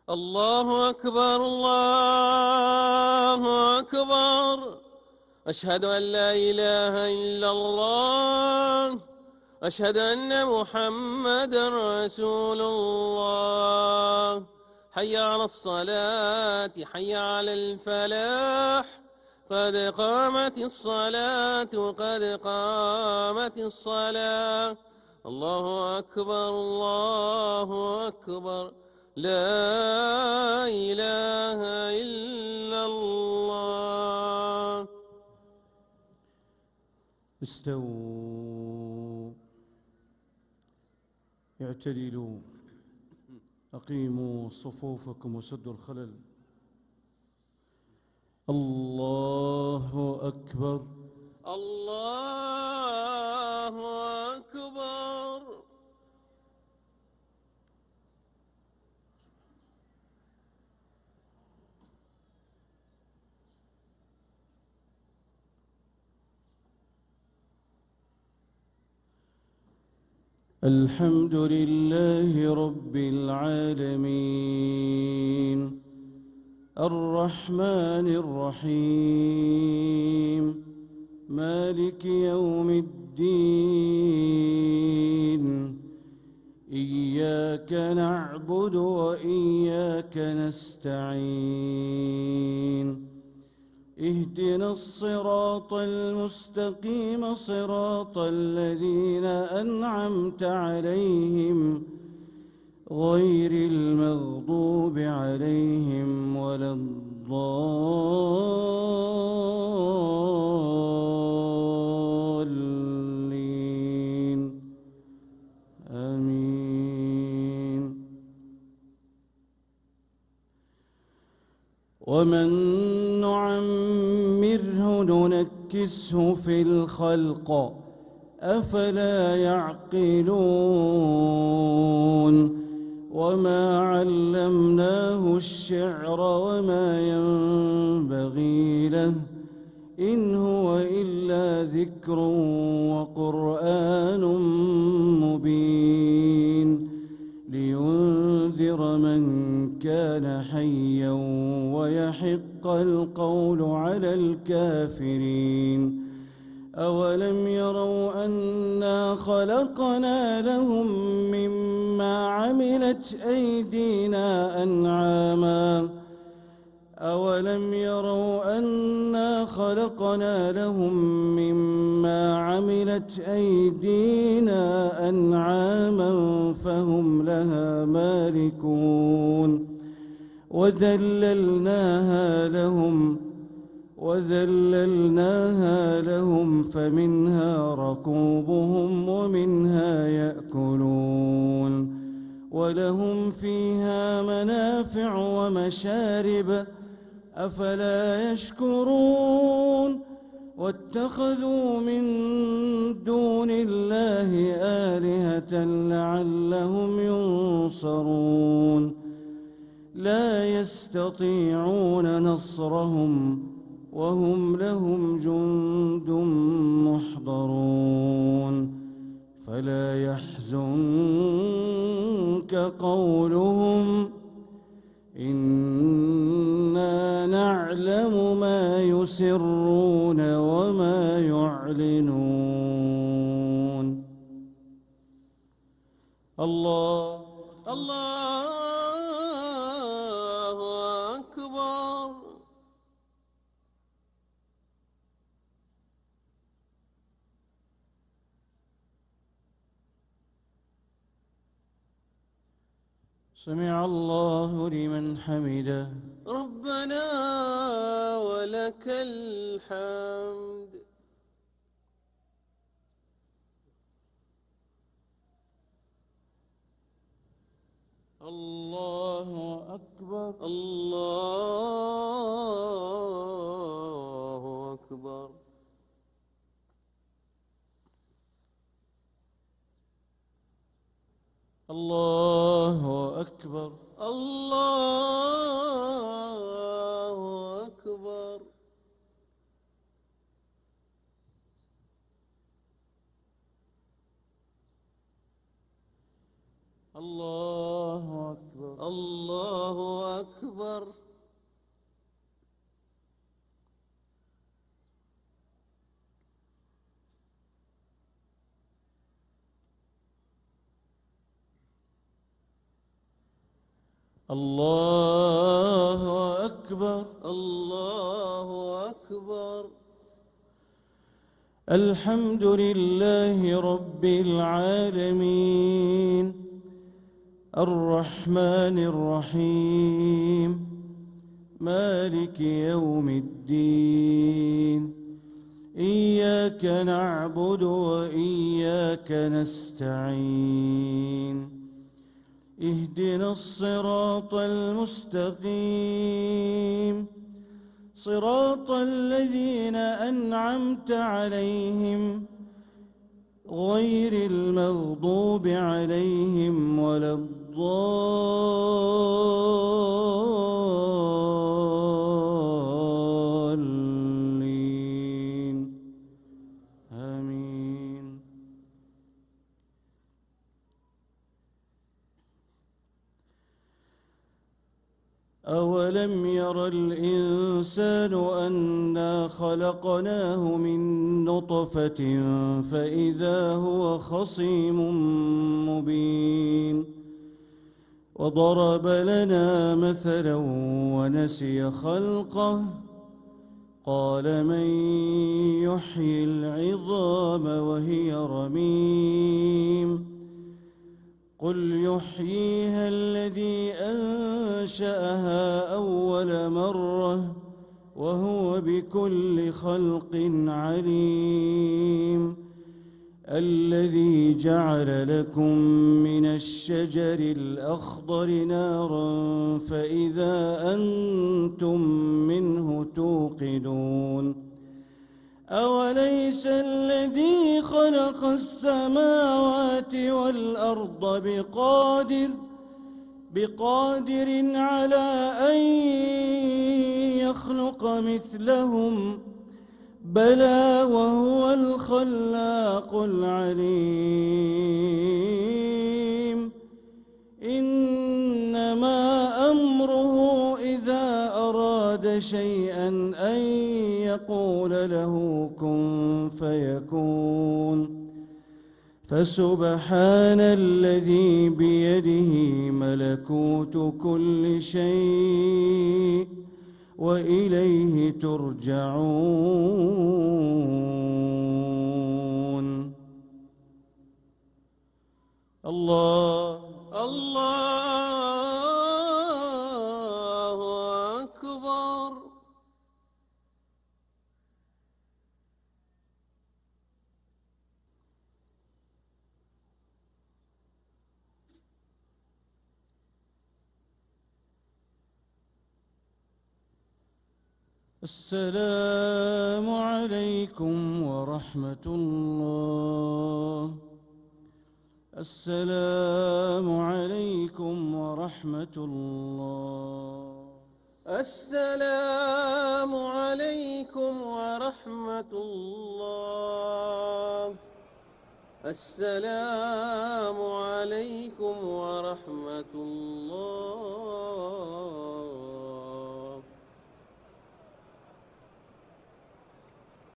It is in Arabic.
الله أكبر الله أكبر. أشهد أن لا إله إلا الله. أشهد أن محمدا رسول الله. حي على الصلاة حي على الفلاح. قد قامت الصلاة قد قامت الصلاة. الله أكبر الله أكبر. لا إله إلا الله. استووا، اعتدلوا، أقيموا صفوفكم وسدوا الخلل. الله أكبر الله أكبر. الحمد لله رب العالمين الرحمن الرحيم مالك يوم الدين. إياك نعبد وإياك نستعين. اهدنا الصراط المستقيم صراط الذين أنعمت عليهم غير المغضوب عليهم ولا الضالين. آمين. ومن نعمره ننكسه في الخلق أفلا يعقلون. وما علمناه الشعر وما ينبغي له إن هو إلا ذكر وقرآن مبين لينذر من كان حيا ويحق القول على الكافرين. أولم يروا أنا خلقنا لهم مما عملت أيدينا أنعاما أولم يروا أنا خلقنا لهم مما عملت أيدينا أنعاما فهم لها مالكون. وذللناها لهم فمنها ركوبهم ومنها يأكلون ولهم فيها منافع ومشارب أفلا يشكرون. واتخذوا من دون الله آلهة لعلهم ينصرون. لا يستطيعون نصرهم وهم لهم جند محضرون. فلا يحزنك قولهم إنا نعلم ما يسرون وما يعلنون. الله أكبر. سمع الله لمن حمده. ربنا ولك الحمد. الله أكبر الله أكبر. الله أكبر الله أكبر. الله أكبر الله أكبر. الله أكبر. الله أكبر. الحمد لله رب العالمين الرحمن الرحيم مالك يوم الدين إياك نعبد وإياك نستعين اهدنا الصراط المستقيم صراط الذين أنعمت عليهم غير المغضوب عليهم ولا الضالين آمين. أولم ير الإنسان أنا خلقناه من نطفة فإذا هو خصيم مبين وضرب لنا مثلا ونسي خلقه قال من يحيي العظام وهي رميم قل يحييها الذي أنشأها أول مرة وهو بكل خلق عليم الذي جعل لكم من الشجر الأخضر نارا فإذا أنتم منه توقدون أوليس الذي خلق السماوات والأرض بقادر على أن يخلق مثلهم بلى وهو الخلاق العليم إنما أمره إذا أراد شيئا أن يقول له كن فيكون فسبحان الذي بيده ملكوت كل شيء وإليه ترجعون. الله أكبر. السلام عليكم ورحمة الله. السلام عليكم ورحمة الله. السلام عليكم ورحمة الله. السلام عليكم ورحمة الله.